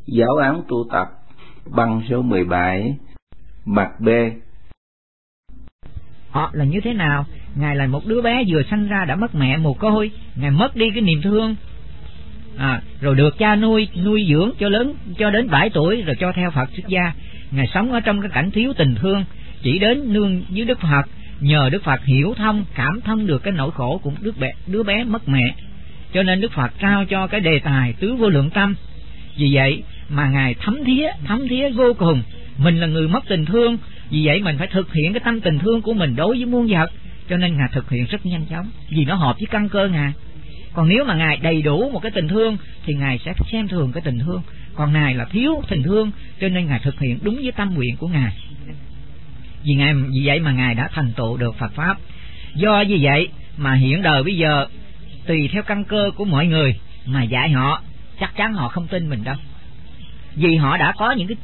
Giáo án tu tập băng số 17, mặt B. Họ là như thế nào? Ngài là một đứa bé vừa sanh ra đã mất mẹ mồ côi, Ngài mất đi cái niềm thương, rồi được cha nuôi dưỡng cho lớn, cho đến 7 tuổi rồi cho theo Phật xuất gia. Ngài sống ở trong cái cảnh thiếu tình thương, chỉ đến nương với Đức Phật, nhờ Đức Phật hiểu thông, cảm thông được cái nỗi khổ của đứa bé mất mẹ. Cho nên Đức Phật trao cho cái đề tài tứ vô lượng tâm. Vì vậy mà Ngài thấm thía vô cùng. Mình là người mất tình thương, vì vậy mình phải thực hiện cái tâm tình thương của mình đối với muôn vật. Cho nên Ngài thực hiện rất nhanh chóng, vì nó hợp với căn cơ Ngài. Còn nếu mà Ngài đầy đủ một cái tình thương thì Ngài sẽ xem thường cái tình thương. Còn Ngài là thiếu tình thương, cho nên Ngài thực hiện đúng với tâm nguyện của Ngài. Vì vậy mà Ngài đã thành tựu được Phật Pháp. Do như vậy mà hiện đời bây giờ tùy theo căn cơ của mọi người mà dạy họ, chắc chắn họ không tin mình đâu. Vì họ đã có những cái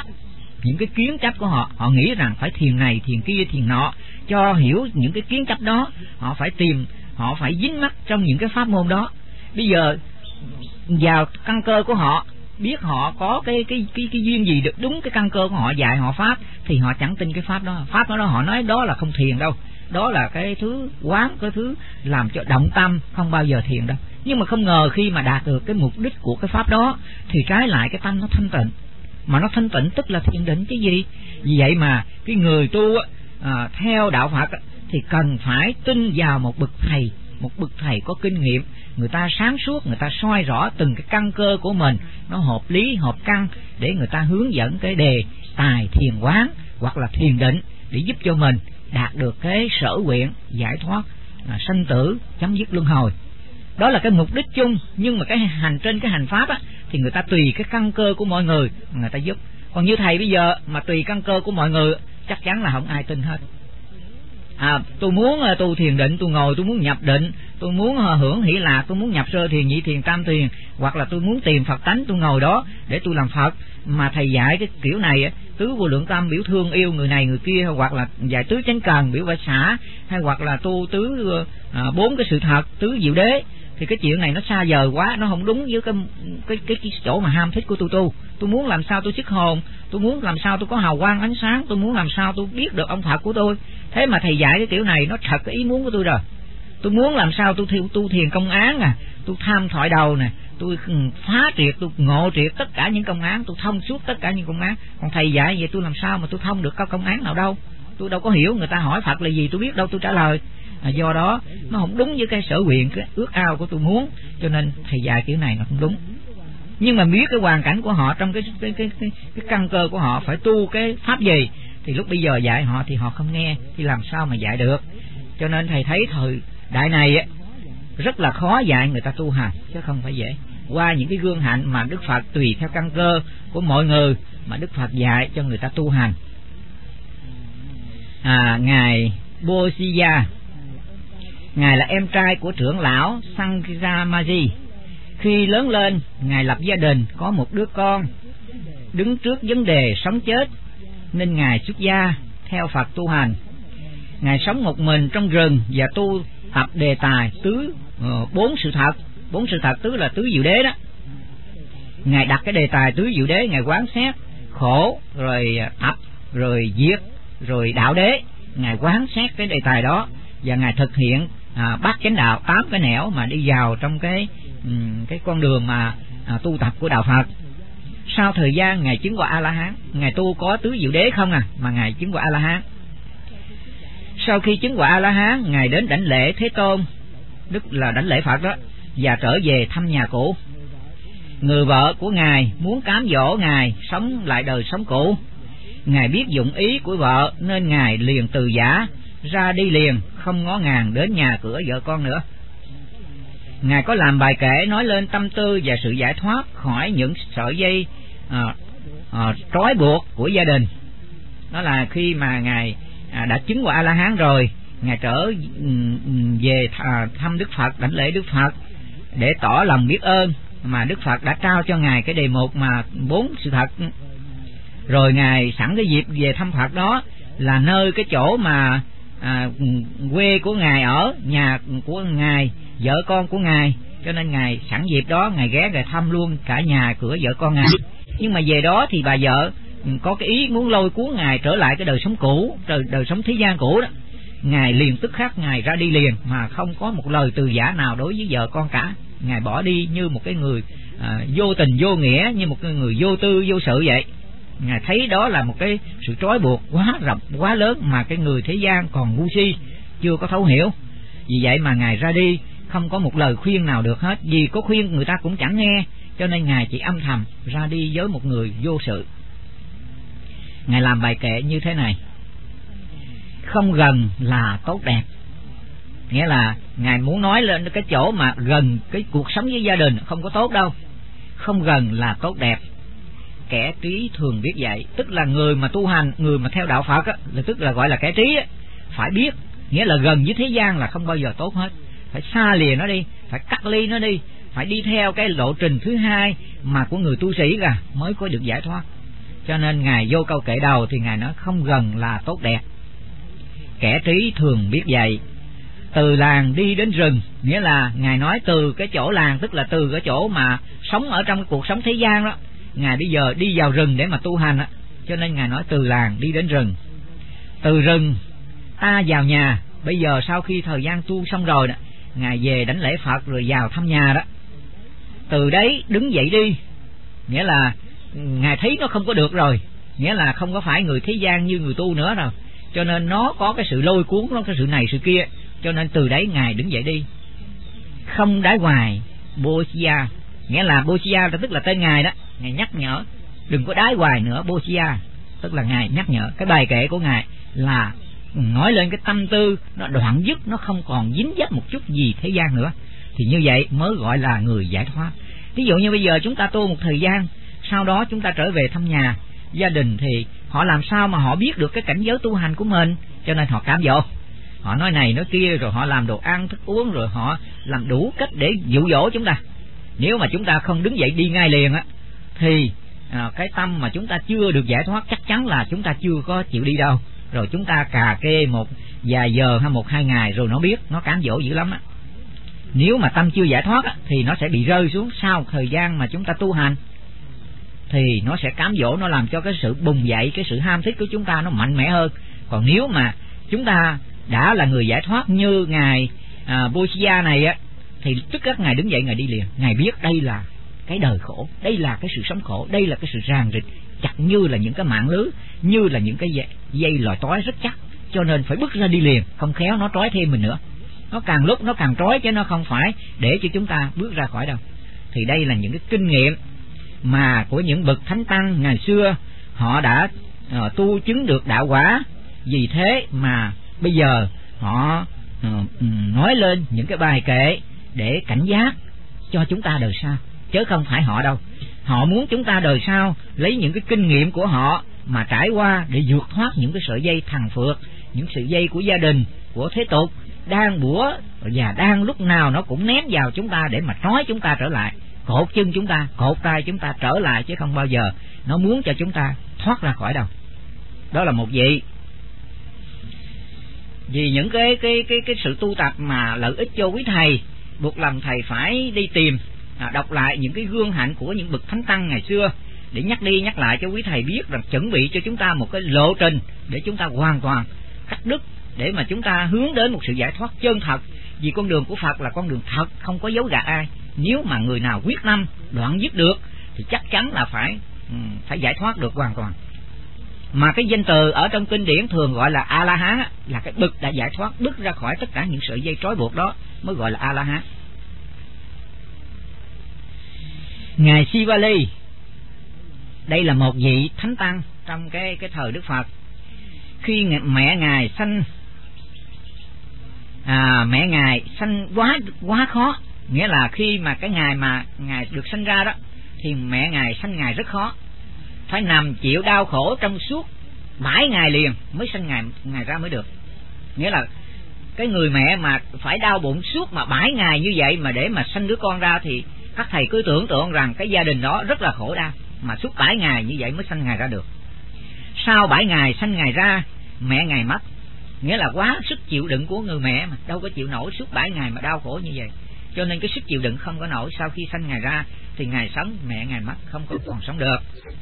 kiến chấp của họ. Họ nghĩ rằng phải thiền này, thiền kia, thiền nọ. Cho hiểu những cái kiến chấp đó, họ phải dính mắc trong những cái pháp môn đó. Bây giờ vào căn cơ của họ, biết họ có cái duyên gì được đúng cái căn cơ của họ, dạy họ pháp, thì họ chẳng tin cái pháp đó. Pháp đó họ nói đó là không thiền đâu, đó là cái thứ quán, cái thứ làm cho động tâm, không bao giờ thiền đâu. Nhưng mà không ngờ khi mà đạt được cái mục đích của cái pháp đó thì trái lại cái tâm nó thanh tịnh. Mà nó thanh tịnh tức là thiền định chứ gì. Vì vậy mà cái người tu theo đạo Phật thì cần phải tin vào một bậc thầy có kinh nghiệm. Người ta sáng suốt, người ta soi rõ từng cái căn cơ của mình, nó hợp lý, hợp căn, để người ta hướng dẫn cái đề tài thiền quán hoặc là thiền định, để giúp cho mình đạt được cái sở nguyện giải thoát sanh tử, chấm dứt luân hồi. Đó là cái mục đích chung. Nhưng mà trên cái hành pháp thì người ta tùy cái căn cơ của mọi người mà người ta giúp. Còn như thầy bây giờ mà tùy căn cơ của mọi người, chắc chắn là không ai tin hết. Tôi muốn tu thiền định, tôi ngồi tôi muốn nhập định, tôi muốn hưởng hỷ lạc, tôi muốn nhập sơ thiền, nhị thiền, tam thiền, hoặc là tôi muốn tìm Phật tánh, tôi ngồi đó để tôi làm Phật. Mà thầy dạy cái kiểu này, tứ vô lượng tâm biểu thương yêu người này người kia, hoặc là dạy tứ chánh cần biểu phải xả, hay hoặc là tu tứ 4 cái sự thật, tứ diệu đế, thì cái chuyện này nó xa vời quá, nó không đúng với cái chỗ mà ham thích của tôi. Tôi muốn làm sao tôi xuất hồn, tôi muốn làm sao tôi có hào quang ánh sáng, tôi muốn làm sao tôi biết được ông Phật của tôi. Thế mà thầy dạy cái kiểu này nó thật cái ý muốn của tôi rồi. Tôi muốn làm sao tôi tu thiền công án tôi tham thoại đầu tôi phá triệt, tôi ngộ triệt tất cả những công án, tôi thông suốt tất cả những công án. Còn thầy dạy vậy tôi làm sao mà tôi thông được công án nào đâu. Tôi đâu có hiểu, người ta hỏi Phật là gì tôi biết đâu tôi trả lời. Do đó nó không đúng với cái sở nguyện, cái ước ao của tôi muốn, cho nên thầy dạy kiểu này nó không đúng. Nhưng mà biết cái hoàn cảnh của họ, trong cái căn cơ của họ phải tu cái pháp gì, thì lúc bây giờ dạy họ thì họ không nghe, thì làm sao mà dạy được. Cho nên thầy thấy thời đại này rất là khó dạy người ta tu hành, chứ không phải dễ. Qua những cái gương hạnh mà Đức Phật tùy theo căn cơ của mọi người mà Đức Phật dạy cho người ta tu hành. Ngài Bodhisattva, Ngài là em trai của trưởng lão Sanghamaji. Khi lớn lên, Ngài lập gia đình, có một đứa con. Đứng trước vấn đề sống chết nên Ngài xuất gia theo Phật tu hành. Ngài sống một mình trong rừng và tu tập đề tài tứ 4 sự thật. 4 sự thật tứ là tứ diệu đế đó. Ngài đặt cái đề tài tứ diệu đế, Ngài quán xét khổ, rồi tập, rồi diệt, rồi đạo đế. Ngài quán xét cái đề tài đó và Ngài thực hiện bát chánh đạo, 8 cái nẻo mà đi vào trong cái con đường mà tu tập của đạo Phật. Sau thời gian Ngài chứng quả A-la-hán. Ngài tu có tứ diệu đế không mà Ngài chứng quả A-la-hán. Sau khi chứng quả A-la-hán, Ngài đến đảnh lễ Thế Tôn, tức là đảnh lễ Phật đó, và trở về thăm nhà cũ. Người vợ của Ngài muốn cám dỗ Ngài sống lại đời sống cũ. Ngài biết dụng ý của vợ nên Ngài liền từ giã ra đi liền, không ngó ngàng đến nhà cửa vợ con nữa. Ngài có làm bài kệ nói lên tâm tư và sự giải thoát khỏi những sợi dây trói buộc của gia đình. Đó là khi mà Ngài đã chứng quả A-la-hán rồi, Ngài trở về thăm Đức Phật, đảnh lễ Đức Phật để tỏ lòng biết ơn mà Đức Phật đã trao cho Ngài cái đề mục mà 4 sự thật. Rồi Ngài sẵn cái dịp về thăm Phật đó là nơi cái chỗ mà quê của Ngài ở, nhà của Ngài, vợ con của Ngài, cho nên Ngài sẵn dịp đó Ngài ghé Ngài thăm luôn cả nhà cửa vợ con Ngài. Nhưng mà về đó thì bà vợ có cái ý muốn lôi cuốn Ngài trở lại cái đời sống cũ, đời sống thế gian cũ đó. Ngài liền tức khắc Ngài ra đi liền, mà không có một lời từ giã nào đối với vợ con cả. Ngài bỏ đi như một cái người vô tình vô nghĩa, như một cái người vô tư vô sự vậy. Ngài thấy đó là một cái sự trói buộc quá rộng quá lớn mà cái người thế gian còn ngu si chưa có thấu hiểu. Vì vậy mà Ngài ra đi không có một lời khuyên nào được hết, vì có khuyên người ta cũng chẳng nghe, cho nên Ngài chỉ âm thầm ra đi với một người vô sự. Ngài làm bài kệ như thế này: không gần là tốt đẹp. Nghĩa là Ngài muốn nói lên cái chỗ mà gần cái cuộc sống với gia đình không có tốt đâu. Không gần là tốt đẹp, kẻ trí thường biết vậy. Tức là người mà tu hành, người mà theo đạo Phật á, là tức là gọi là kẻ trí á, phải biết. Nghĩa là gần với thế gian là không bao giờ tốt hết, phải xa lìa nó đi, phải cắt ly nó đi, phải đi theo cái lộ trình thứ hai mà của người tu sĩ ra mới có được giải thoát. Cho nên Ngài vô câu kệ đầu thì Ngài nói không gần là tốt đẹp, kẻ trí thường biết vậy. Từ làng đi đến rừng, nghĩa là Ngài nói từ cái chỗ làng, tức là từ cái chỗ mà sống ở trong cái cuộc sống thế gian đó, Ngài bây giờ đi vào rừng để mà tu hành á, cho nên Ngài nói từ làng đi đến rừng. Từ rừng ta vào nhà. Bây giờ sau khi thời gian tu xong rồi đó, Ngài về đánh lễ Phật rồi vào thăm nhà đó. Từ đấy đứng dậy đi, nghĩa là Ngài thấy nó không có được rồi, nghĩa là không có phải người thế gian như người tu nữa rồi, cho nên nó có cái sự lôi cuốn, nó cái sự này sự kia, cho nên từ đấy Ngài đứng dậy đi. Không đái hoài Bôsia, nghĩa là Bôsia tức là tên Ngài đó. Ngài nhắc nhở đừng có đái hoài nữa. Bôsia tức là Ngài nhắc nhở. Cái bài kệ của Ngài là nói lên cái tâm tư nó đoạn dứt, nó không còn dính dấp một chút gì thế gian nữa, thì như vậy mới gọi là người giải thoát. Ví dụ như bây giờ chúng ta tu một thời gian, sau đó chúng ta trở về thăm nhà gia đình, thì họ làm sao mà họ biết được cái cảnh giới tu hành của mình, cho nên họ cám dỗ, họ nói này nói kia, rồi họ làm đồ ăn thức uống, rồi họ làm đủ cách để dụ dỗ chúng ta. Nếu mà chúng ta không đứng dậy đi ngay liền á, thì cái tâm mà chúng ta chưa được giải thoát chắc chắn là chúng ta chưa có chịu đi đâu. Rồi chúng ta cà kê một vài giờ hay một hai ngày rồi nó biết, nó cám dỗ dữ lắm á. Nếu mà tâm chưa giải thoát á, thì nó sẽ bị rơi xuống sau thời gian mà chúng ta tu hành, thì nó sẽ cám dỗ, nó làm cho cái sự bùng dậy, cái sự ham thích của chúng ta nó mạnh mẽ hơn. Còn nếu mà chúng ta đã là người giải thoát như Ngài Bôsia này á, thì tức khắc Ngài đứng dậy, Ngài đi liền. Ngài biết đây là cái đời khổ, đây là cái sự sống khổ, đây là cái sự ràng rịch chặt như là những cái mạng lưới, như là những cái dây lòi trói rất chắc, cho nên phải bước ra đi liền, không khéo nó trói thêm mình nữa. Nó càng lúc nó càng trói, chứ nó không phải để cho chúng ta bước ra khỏi đâu. Thì đây là những cái kinh nghiệm mà của những bậc thánh tăng ngày xưa, họ đã tu chứng được đạo quả. Vì thế mà bây giờ họ nói lên những cái bài kệ để cảnh giác cho chúng ta đời sau, chứ không phải họ đâu. Họ muốn chúng ta đời sau lấy những cái kinh nghiệm của họ mà trải qua để vượt thoát những cái sợi dây thằng phượt, những sợi dây của gia đình, của thế tục đang bủa và đang lúc nào nó cũng ném vào chúng ta để mà trói chúng ta trở lại, cột chân chúng ta, cột tay chúng ta trở lại, chứ không bao giờ nó muốn cho chúng ta thoát ra khỏi đâu. Đó là một vị. Vì những cái sự tu tập mà lợi ích cho quý thầy, buộc lòng thầy phải đi tìm đọc lại những cái gương hạnh của những bậc thánh tăng ngày xưa, để nhắc đi nhắc lại cho quý thầy biết rằng chuẩn bị cho chúng ta một cái lộ trình để chúng ta hoàn toàn cắt đứt, để mà chúng ta hướng đến một sự giải thoát chân thật. Vì con đường của Phật là con đường thật, không có giấu gạt ai. Nếu mà người nào quyết tâm đoạn dứt được thì chắc chắn là phải giải thoát được hoàn toàn. Mà cái danh từ ở trong kinh điển thường gọi là A-la-hán, là cái bậc đã giải thoát, bước ra khỏi tất cả những sợi dây trói buộc đó mới gọi là A-la-hán. Ngài Sivali, đây là một vị thánh tăng trong cái thời Đức Phật. Khi mẹ Ngài sanh mẹ Ngài sanh quá khó, nghĩa là khi mà cái ngày mà Ngài được sanh ra đó, thì mẹ Ngài sanh Ngài rất khó, phải nằm chịu đau khổ trong suốt 7 ngày liền mới sanh Ngài ra mới được. Nghĩa là cái người mẹ mà phải đau bụng suốt mà 7 ngày như vậy mà để mà sanh đứa con ra, thì các thầy cứ tưởng tượng rằng cái gia đình đó rất là khổ đau, mà suốt 7 ngày như vậy mới sanh Ngài ra được. Sau 7 ngày sanh Ngài ra, mẹ Ngài mất. Nghĩa là quá sức chịu đựng của người mẹ mà đâu có chịu nổi suốt 7 ngày mà đau khổ như vậy, cho nên cái sức chịu đựng không có nổi. Sau khi sanh Ngài ra thì Ngài sống, mẹ Ngài mất, không còn sống được.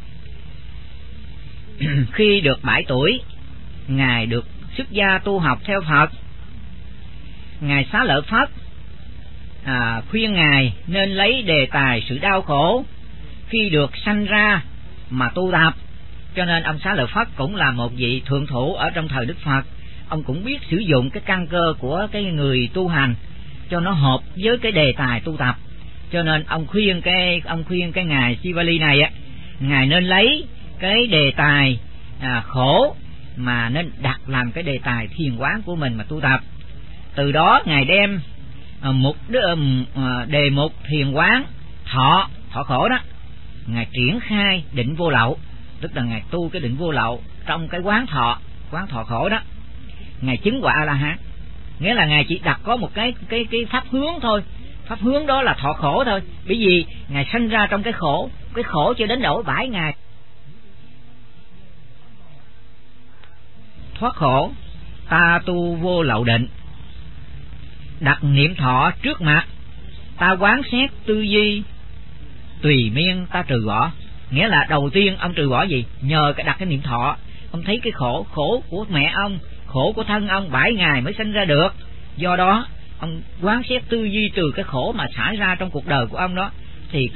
Khi được 7 tuổi, Ngài được xuất gia tu học theo Phật. Ngài Xá Lợi Phất khuyên Ngài nên lấy đề tài sự đau khổ khi được sanh ra mà tu tập. Cho nên ông Xá Lợi Phất cũng là một vị thượng thủ ở trong thời Đức Phật. Ông cũng biết sử dụng cái căn cơ của cái người tu hành cho nó hợp với cái đề tài tu tập. Cho nên ông khuyên cái ngài Sivali này á, ngài nên lấy cái đề tài khổ mà nên đặt làm cái đề tài thiền quán của mình mà tu tập. Từ đó ngài đem đề mục thiền quán thọ khổ đó, ngài triển khai định vô lậu, tức là ngài tu cái định vô lậu trong cái quán thọ khổ đó. Ngài chứng quả A La Hán, nghĩa là ngài chỉ đặt có một cái pháp hướng thôi, pháp hướng đó là thọ khổ thôi. Bởi vì ngài sinh ra trong cái khổ cho đến độ 7 ngày thoát khổ. Ta tu vô lậu định, đặt niệm thọ trước mặt, ta quán xét tư duy tùy miên ta trừ bỏ. Nghĩa là đầu tiên ông trừ bỏ gì? Nhờ cái đặt cái niệm thọ, ông thấy cái khổ của mẹ ông, khổ của thân ông 7 ngày mới sinh ra được. Do đó ông quán xét tư duy từ cái khổ mà xảy ra trong cuộc đời của ông đó. Thì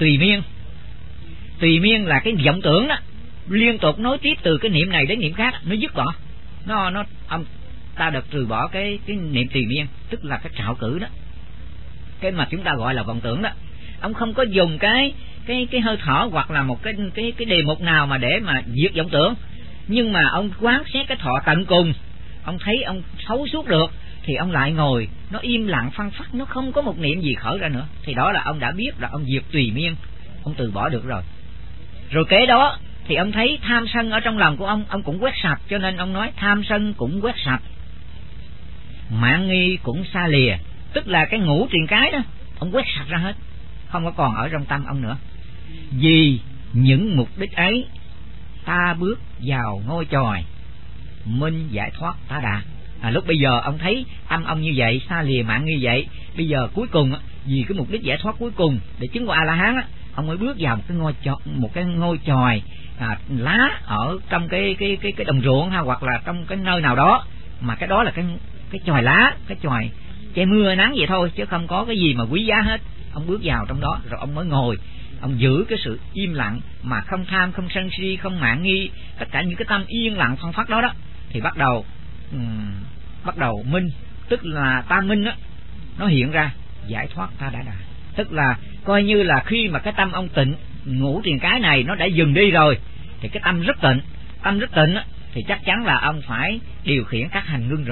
tùy miên là cái vọng tưởng đó, liên tục nối tiếp từ cái niệm này đến niệm khác, nó dứt bỏ. Ông ta được trừ bỏ cái niệm tùy miên, tức là cái trạo cử đó, cái mà chúng ta gọi là vọng tưởng đó. Ông không có dùng cái hơi thở hoặc là một cái đề mục nào mà để mà diệt vọng tưởng, nhưng mà ông quán xét cái thọ tận cùng. Ông thấy ông thấu suốt được thì ông lại ngồi, nó im lặng phăng phắc, nó không có một niệm gì khởi ra nữa. Thì đó là ông đã biết là ông diệt tùy miên, ông từ bỏ được rồi. Rồi kế đó thì ông thấy tham sân ở trong lòng của ông cũng quét sạch. Cho nên ông nói tham sân cũng quét sạch, mạn nghi cũng xa lìa, tức là cái ngũ triền cái đó ông quét sạch ra hết, không có còn ở trong tâm ông nữa. Vì những mục đích ấy, ta bước vào ngôi chòi minh giải thoát ta đạt. Lúc bây giờ ông thấy tâm ông như vậy, xa lìa mạn nghi vậy, bây giờ cuối cùng vì cái mục đích giải thoát cuối cùng để chứng qua A La Hán, ông mới bước vào một cái ngôi chòi lá ở trong cái đồng ruộng hoặc là trong cái nơi nào đó, mà cái đó là cái chòi lá, cái chòi che mưa nắng vậy thôi, chứ không có cái gì mà quý giá hết. Ông bước vào trong đó rồi ông mới ngồi, ông giữ cái sự im lặng mà không tham, không sân si, không mạn nghi, tất cả những cái tâm yên lặng phân phát đó thì bắt đầu minh, tức là ta minh đó, nó hiện ra giải thoát ta đã đạt. Tức là coi như là khi mà cái tâm ông tịnh, ngũ triền cái này nó đã dừng đi rồi thì cái tâm rất tịnh thì chắc chắn là ông phải điều khiển các hành ngưng rồi.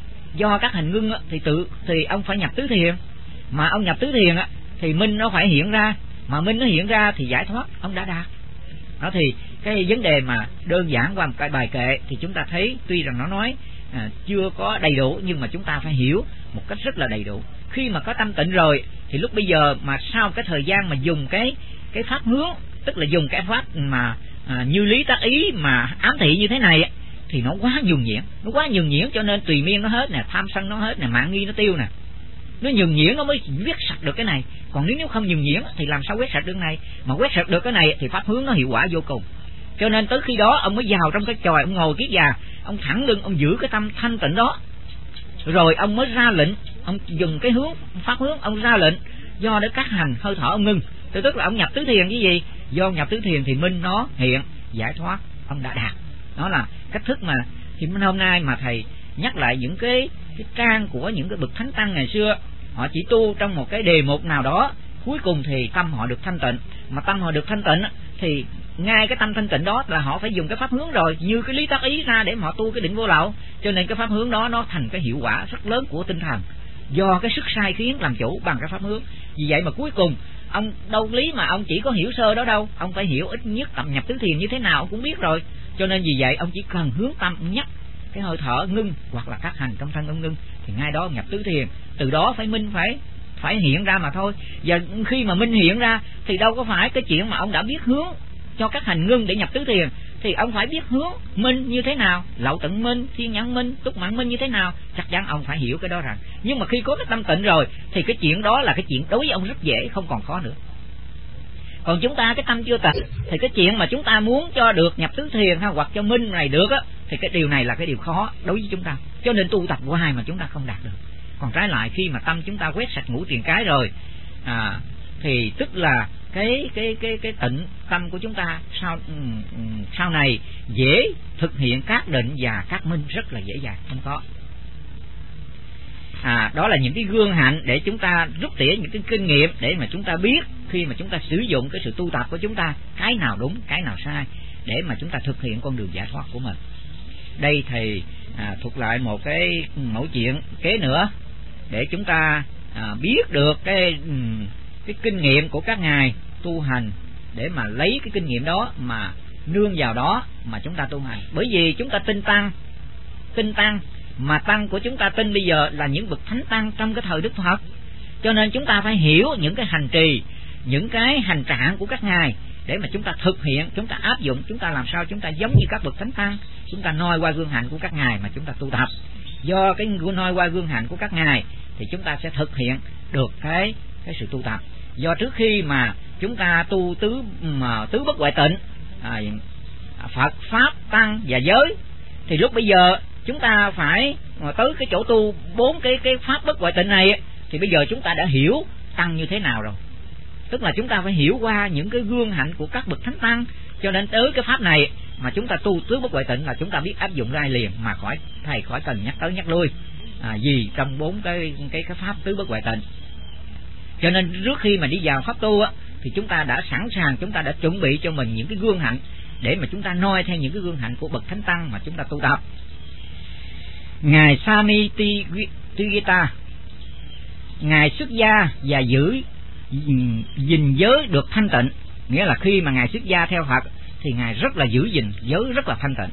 Do các hành ngưng thì ông phải nhập tứ thiền, mà ông nhập tứ thiền thì minh nó phải hiện ra, mà minh nó hiện ra thì giải thoát ông đã đạt. Đó thì cái vấn đề mà đơn giản qua một cái bài kệ thì chúng ta thấy tuy rằng nó nói chưa có đầy đủ, nhưng mà chúng ta phải hiểu một cách rất là đầy đủ. Khi mà có tâm tịnh rồi thì lúc bây giờ mà sau cái thời gian mà dùng cái pháp hướng, tức là dùng cái pháp mà như lý tác ý mà ám thị như thế này thì nó quá nhường nhiễm, cho nên tùy miên nó hết nè, tham sân nó hết nè, mạn nghi nó tiêu nè. Nó nhường nhiễm nó mới quét sạch được cái này, còn nếu không nhường nhiễm thì làm sao quét sạch được cái này. Mà quét sạch được cái này thì pháp hướng nó hiệu quả vô cùng. Cho nên tới khi đó ông mới vào trong cái chòi, ông ngồi kiết già, ông thẳng lưng, ông giữ cái tâm thanh tịnh đó, rồi ông mới ra lệnh, ông dùng cái hướng pháp hướng, ông ra lệnh do để các hành hơi thở ông ngưng. Tức là ông nhập tứ thiền. Cái gì? Do nhập tứ thiền thì minh nó hiện, giải thoát ông đã đạt. Đó là cách thức mà thì hôm nay mà thầy nhắc lại những cái trang của những cái bậc thánh tăng ngày xưa, họ chỉ tu trong một cái đề mục nào đó, cuối cùng thì tâm họ được thanh tịnh. Mà tâm họ được thanh tịnh thì ngay cái tâm thanh tịnh đó là họ phải dùng cái pháp hướng rồi, như cái lý tác ý ra để mà họ tu cái định vô lậu. Cho nên cái pháp hướng đó nó thành cái hiệu quả rất lớn của tinh thần, do cái sức sai khiến làm chủ bằng cái pháp hướng. Vì vậy mà cuối cùng ông đâu lý mà ông chỉ có hiểu sơ đó đâu, ông phải hiểu ít nhất tập nhập tứ thiền như thế nào ông cũng biết rồi. Cho nên vì vậy ông chỉ cần hướng tâm nhắc cái hơi thở ngưng hoặc là các hành trong thân ông ngưng thì ngay đó nhập tứ thiền. Từ đó phải minh, phải hiện ra mà thôi. Và khi mà minh hiện ra thì đâu có phải cái chuyện mà ông đã biết hướng cho các hành ngưng để nhập tứ thiền, thì ông phải biết hướng minh như thế nào, lậu tận minh, thiên nhãn minh, túc mạng minh như thế nào, chắc chắn ông phải hiểu cái đó rằng. Nhưng mà khi có cái tâm tịnh rồi thì cái chuyện đó là cái chuyện đối với ông rất dễ, không còn khó nữa. Còn chúng ta cái tâm chưa tịnh thì cái chuyện mà chúng ta muốn cho được nhập tứ thiền hay hoặc cho minh này được á, thì cái điều này là cái điều khó đối với chúng ta, cho nên tu tập hoài mà chúng ta không đạt được. Còn trái lại khi mà tâm chúng ta quét sạch ngũ tiền cái rồi thì tức là cái tịnh tâm của chúng ta sau này dễ thực hiện các định và các minh rất là dễ dàng, không có. Đó là những cái gương hạnh để chúng ta rút tỉa những cái kinh nghiệm để mà chúng ta biết khi mà chúng ta sử dụng cái sự tu tập của chúng ta, cái nào đúng, cái nào sai, để mà chúng ta thực hiện con đường giải thoát của mình. Đây thầy thuật lại một cái mẫu chuyện kế nữa để chúng ta biết được cái kinh nghiệm của các ngài tu hành, để mà lấy cái kinh nghiệm đó mà nương vào đó mà chúng ta tu hành. Bởi vì chúng ta tin tăng mà tăng của chúng ta tin bây giờ là những bậc thánh tăng trong cái thời Đức Phật, cho nên chúng ta phải hiểu những cái hành trì, những cái hành trạng của các ngài để mà chúng ta thực hiện, chúng ta áp dụng, chúng ta làm sao chúng ta giống như các bậc thánh tăng, chúng ta noi qua gương hạnh của các ngài mà chúng ta tu tập. Do cái noi qua gương hạnh của các ngài thì chúng ta sẽ thực hiện được cái sự tu tập. Do trước khi mà chúng ta tu tứ bất hoại tịnh, Phật, Pháp, Tăng và giới, thì lúc bây giờ chúng ta phải tới cái chỗ tu 4 cái Pháp bất hoại tịnh này, thì bây giờ chúng ta đã hiểu Tăng như thế nào rồi. Tức là chúng ta phải hiểu qua những cái gương hạnh của các bậc thánh tăng, cho nên tới cái Pháp này mà chúng ta tu tứ bất hoại tịnh là chúng ta biết áp dụng ra liền, mà thầy khỏi cần nhắc tới nhắc lui gì trong 4 cái Pháp tứ bất hoại tịnh. Cho nên trước khi mà đi vào Pháp tu á, thì chúng ta đã sẵn sàng, chúng ta đã chuẩn bị cho mình những cái gương hạnh để mà chúng ta noi theo những cái gương hạnh của bậc thánh tăng mà chúng ta tu tập. Ngài Samitiyagita, ngài xuất gia và gìn giới được thanh tịnh, nghĩa là khi mà ngài xuất gia theo Phật thì ngài rất là giữ gìn giới, rất là thanh tịnh.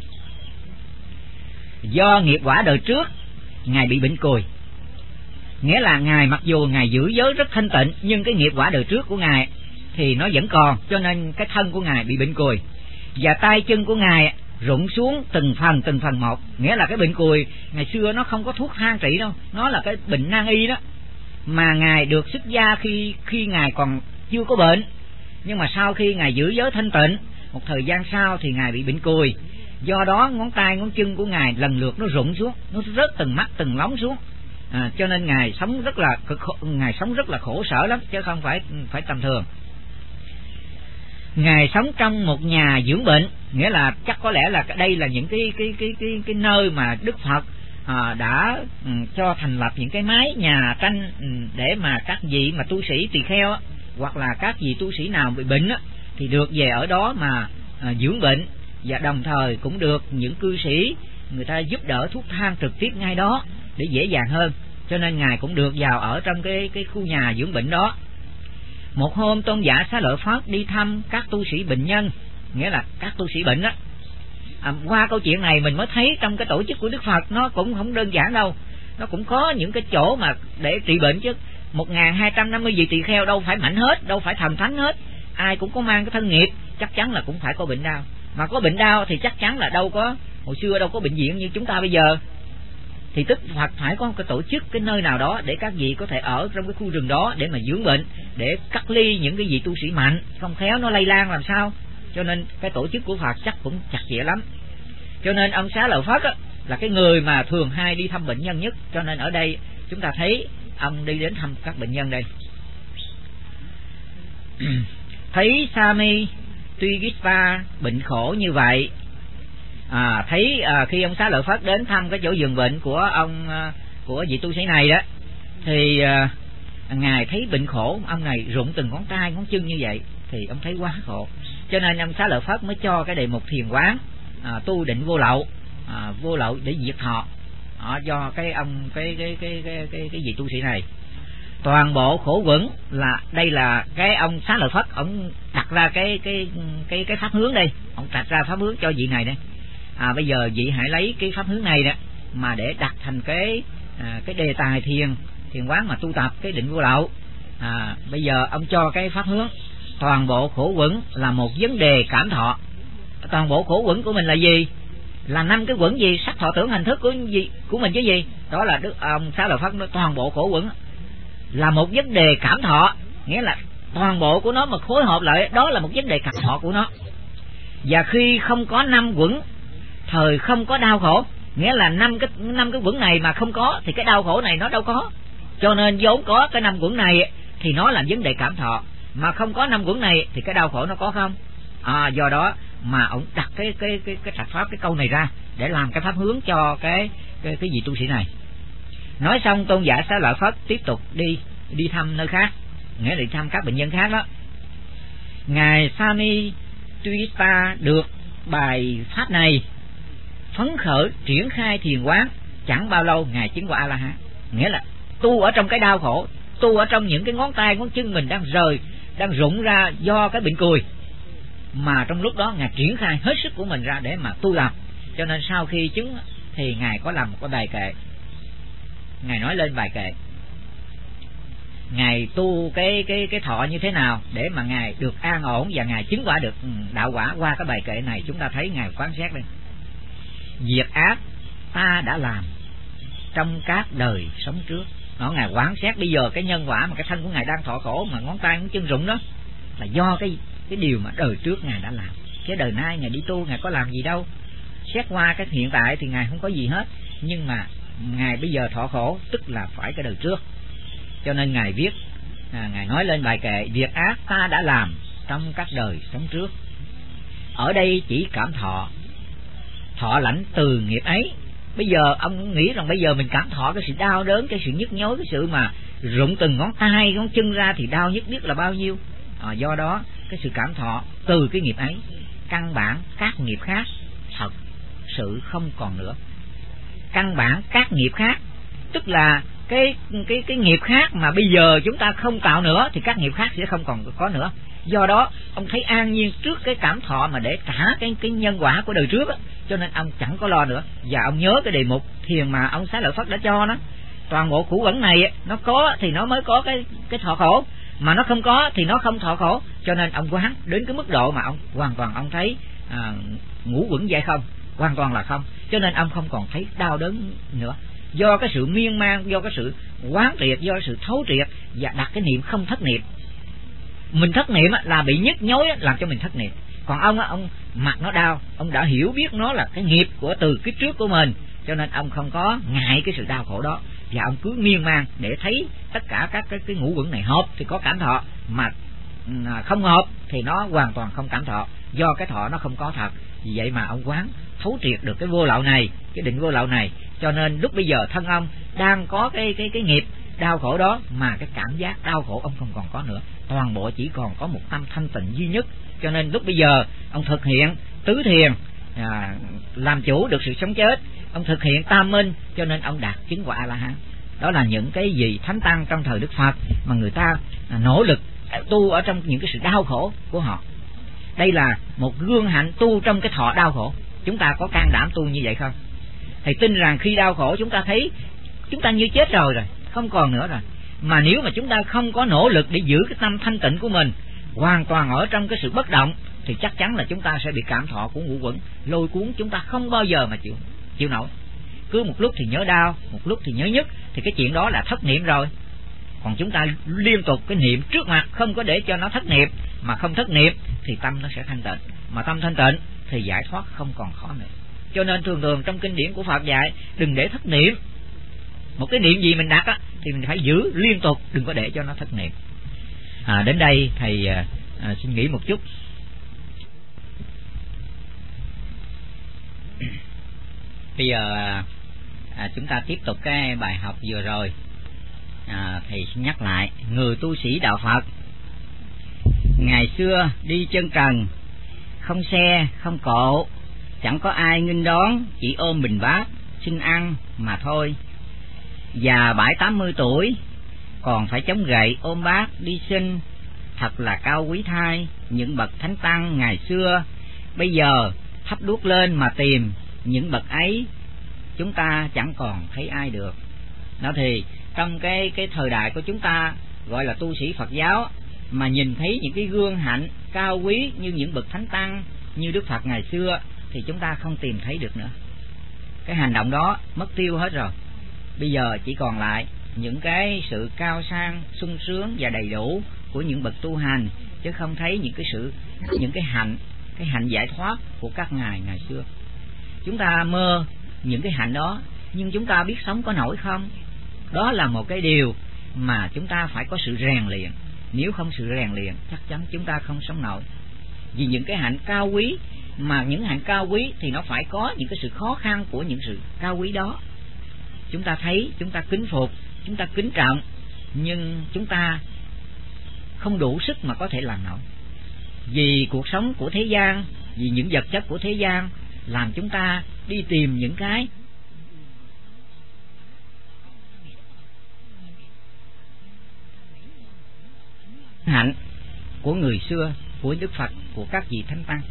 Do nghiệp quả đời trước ngài bị bệnh cùi, nghĩa là ngài mặc dù ngài giữ giới rất thanh tịnh nhưng cái nghiệp quả đời trước của ngài thì nó vẫn còn, cho nên cái thân của ngài bị bệnh cùi và tay chân của ngài rụng xuống từng phần một. Nghĩa là cái bệnh cùi ngày xưa nó không có thuốc thang trị đâu, nó là cái bệnh nan y đó, mà ngài được xuất gia khi ngài còn chưa có bệnh, nhưng mà sau khi ngài giữ giới thanh tịnh một thời gian sau thì ngài bị bệnh cùi. Do đó ngón tay ngón chân của ngài lần lượt nó rụng xuống, nó rớt từng mắt từng lóng xuống, cho nên ngài sống rất là ngài sống rất là khổ sở lắm, chứ không phải tầm thường. Ngài sống trong một nhà dưỡng bệnh, nghĩa là chắc có lẽ là đây là những cái nơi mà Đức Phật đã cho thành lập những cái mái nhà tranh để mà các vị mà tu sĩ tỳ kheo hoặc là các vị tu sĩ nào bị bệnh thì được về ở đó mà dưỡng bệnh, và đồng thời cũng được những cư sĩ người ta giúp đỡ thuốc thang trực tiếp ngay đó để dễ dàng hơn, cho nên ngài cũng được vào ở trong cái khu nhà dưỡng bệnh đó. Một hôm tôn giả Xá Lợi Phất đi thăm các tu sĩ bệnh nhân, nghĩa là các tu sĩ bệnh đó. Qua câu chuyện này mình mới thấy trong cái tổ chức của Đức Phật nó cũng không đơn giản đâu, nó cũng có những cái chỗ mà để trị bệnh chứ. 1250 vị tỳ kheo đâu phải mạnh hết, đâu phải thần thánh hết, ai cũng có mang cái thân nghiệp, chắc chắn là cũng phải có bệnh đau. Mà có bệnh đau thì chắc chắn là đâu có, hồi xưa đâu có bệnh viện như chúng ta bây giờ, thì Đức Phật phải có cái tổ chức, cái nơi nào đó để các vị có thể ở trong cái khu rừng đó để mà dưỡng bệnh, để cắt ly những cái vị tu sĩ mạnh, không khéo nó lây lan làm sao. Cho nên cái tổ chức của Phật chắc cũng chặt chẽ lắm. Cho nên ông Xá Lợi Phất là cái người mà thường hay đi thăm bệnh nhân nhất, cho nên ở đây chúng ta thấy ông đi đến thăm các bệnh nhân đây. Thấy Samitiyagita bệnh khổ như vậy, thấy khi ông Xá Lợi Phất đến thăm cái chỗ giường bệnh của vị tu sĩ này đó, thì ngài thấy bệnh khổ, ông này rụng từng ngón tay ngón chân như vậy thì ông thấy quá khổ, cho nên ông Xá Lợi Phất mới cho cái đề mục thiền quán tu định vô lậu để diệt thọ do cái vị tu sĩ này. Toàn bộ khổ quẩn là đây là cái ông Xá Lợi Phất ông đặt ra cái pháp hướng đây, ông đặt ra pháp hướng cho vị này đây. Bây giờ vị hãy lấy cái pháp hướng này đó mà để đặt thành cái đề tài thiền quán mà tu tập cái định vô lậu. Bây giờ ông cho cái pháp hướng toàn bộ khổ quẩn là một vấn đề cảm thọ. Toàn bộ khổ quẩn của mình là gì? Là 5 cái quẩn gì? Sắc thọ tưởng hành thức của mình chứ gì? Đó là ông Xá Lợi Phất nói toàn bộ khổ quẩn là một vấn đề cảm thọ, nghĩa là toàn bộ của nó mà phối hợp lại, đó là một vấn đề cảm thọ của nó. Và khi không có 5 quẩn, thời không có đau khổ, nghĩa là năm cái quẩn này mà không có thì cái đau khổ này nó đâu có. Cho nên vốn có cái 5 quẩn này thì nó là vấn đề cảm thọ, mà không có 5 quẩn này thì cái đau khổ nó có không? Do đó mà ông đặt cái trạch pháp, cái câu này ra để làm cái pháp hướng cho cái vị tu sĩ này. Nói xong, tôn giả Xá Lợi Phất tiếp tục đi thăm nơi khác, nghĩa là đi thăm các bệnh nhân khác đó. Ngài Sami Tuyita được bài pháp này phấn khởi triển khai thiền quán, chẳng bao lâu ngài chứng quả A-la-hán. Nghĩa là tu ở trong cái đau khổ, tu ở trong những cái ngón tay ngón chân mình đang rụng ra do cái bệnh cùi, mà trong lúc đó ngài triển khai hết sức của mình ra để mà tu làm. Cho nên sau khi chứng thì ngài có làm một cái bài kệ, ngài nói lên bài kệ ngài tu cái thọ như thế nào để mà ngài được an ổn và ngài chứng quả được đạo quả. Qua cái bài kệ này chúng ta thấy ngài quán xét đây: việc ác ta đã làm trong các đời sống trước. Nó ngài quán xét bây giờ cái nhân quả mà cái thân của ngài đang thọ khổ, mà ngón tay ngón chân rụng đó là do cái điều mà đời trước ngài đã làm. Cái đời nay ngài đi tu ngài có làm gì đâu. Xét qua cái hiện tại thì ngài không có gì hết, nhưng mà ngài bây giờ thọ khổ tức là phải cái đời trước. Cho nên ngài viết, ngài nói lên bài kệ: việc ác ta đã làm trong các đời sống trước. Ở đây chỉ cảm thọ lãnh từ nghiệp ấy. Bây giờ ông nghĩ rằng bây giờ mình cảm thọ cái sự đau đớn, cái sự nhức nhối, cái sự mà rụng từng ngón tay ngón chân ra thì đau nhất biết là bao nhiêu. Do đó cái sự cảm thọ từ cái nghiệp ấy, căn bản các nghiệp khác thật sự không còn nữa. Căn bản các nghiệp khác tức là cái nghiệp khác mà bây giờ chúng ta không tạo nữa thì các nghiệp khác sẽ không còn có nữa. Do đó ông thấy an nhiên trước cái cảm thọ mà để trả cái nhân quả của đời trước á, cho nên ông chẳng có lo nữa. Và ông nhớ cái đề mục thiền mà ông Xá Lợi Phất đã cho nó, toàn bộ củ quẩn này nó có thì nó mới có cái thọ khổ, mà nó không có thì nó không thọ khổ. Cho nên ông quán đến cái mức độ mà ông hoàn toàn ông thấy ngũ quẩn vậy không, hoàn toàn là không. Cho nên ông không còn thấy đau đớn nữa, do cái sự miên man, do cái sự quán triệt, do cái sự thấu triệt và đặt cái niệm không thất niệm. Mình thất niệm là bị nhức nhối làm cho mình thất niệm. Còn ông mặt nó đau, ông đã hiểu biết nó là cái nghiệp của từ kiếp trước của mình, cho nên ông không có ngại cái sự đau khổ đó, và ông cứ miên man để thấy tất cả các cái ngũ quẩn này hợp thì có cảm thọ, mà không hợp thì nó hoàn toàn không cảm thọ, do cái thọ nó không có thật. Vì vậy mà ông quán thấu triệt được cái vô lậu này, cái định vô lậu này. Cho nên lúc bây giờ thân ông đang có cái nghiệp đau khổ đó, mà cái cảm giác đau khổ ông không còn có nữa, toàn bộ chỉ còn có một tâm thanh tịnh duy nhất. Cho nên lúc bây giờ ông thực hiện tứ thiền, làm chủ được sự sống chết, ông thực hiện tam minh, cho nên ông đạt chứng quả A-la-hán. Đó là những cái gì thánh tăng trong thời Đức Phật mà người ta nỗ lực tu ở trong những cái sự đau khổ của họ. Đây là một gương hạnh tu trong cái thọ đau khổ. Chúng ta có can đảm tu như vậy không? Thầy tin rằng khi đau khổ chúng ta thấy chúng ta như chết rồi, không còn nữa rồi. Mà nếu mà chúng ta không có nỗ lực để giữ cái tâm thanh tịnh của mình hoàn toàn ở trong cái sự bất động, thì chắc chắn là chúng ta sẽ bị cảm thọ của ngũ quẩn lôi cuốn, chúng ta không bao giờ mà chịu nổi. Cứ một lúc thì nhớ đau, một lúc thì nhớ nhức, thì cái chuyện đó là thất niệm rồi. Còn chúng ta liên tục cái niệm trước mặt, không có để cho nó thất niệm, mà không thất niệm thì tâm nó sẽ thanh tịnh, mà tâm thanh tịnh thì giải thoát không còn khó nữa. Cho nên thường trong kinh điển của Phật dạy đừng để thất niệm. Một cái niệm gì mình đặt á thì mình phải giữ liên tục, đừng có để cho nó thất niệm. Đến đây thầy xin nghỉ một chút. Bây giờ chúng ta tiếp tục cái bài học vừa rồi. Thầy xin nhắc lại, người tu sĩ đạo Phật ngày xưa đi chân trần, không xe không cộ, chẳng có ai nghênh đón, chỉ ôm bình bát xin ăn mà thôi. Già 70-80 tuổi còn phải chống gậy ôm bát đi xin, thật là cao quý thay. Những bậc thánh tăng ngày xưa bây giờ thắp đuốc lên mà tìm những bậc ấy, chúng ta chẳng còn thấy ai được. Đó thì trong cái thời đại của chúng ta gọi là tu sĩ Phật giáo, mà nhìn thấy những cái gương hạnh cao quý như những bậc thánh tăng như Đức Phật ngày xưa thì chúng ta không tìm thấy được nữa. Cái hành động đó mất tiêu hết rồi. Bây giờ chỉ còn lại những cái sự cao sang, sung sướng và đầy đủ của những bậc tu hành, chứ không thấy những cái hạnh giải thoát của các ngài ngày xưa. Chúng ta mơ những cái hạnh đó, nhưng chúng ta biết sống có nổi không? Đó là một cái điều mà chúng ta phải có sự rèn luyện. Nếu không sự rèn luyện, chắc chắn chúng ta không sống nổi. Vì những cái hạnh cao quý, mà những hạnh cao quý thì nó phải có những cái sự khó khăn của những sự cao quý đó. Chúng ta thấy, chúng ta kính phục, chúng ta kính trọng, nhưng chúng ta không đủ sức mà có thể làm nổi. Vì cuộc sống của thế gian, vì những vật chất của thế gian làm chúng ta đi tìm những cái hạnh của người xưa, của Đức Phật, của các vị thánh tăng.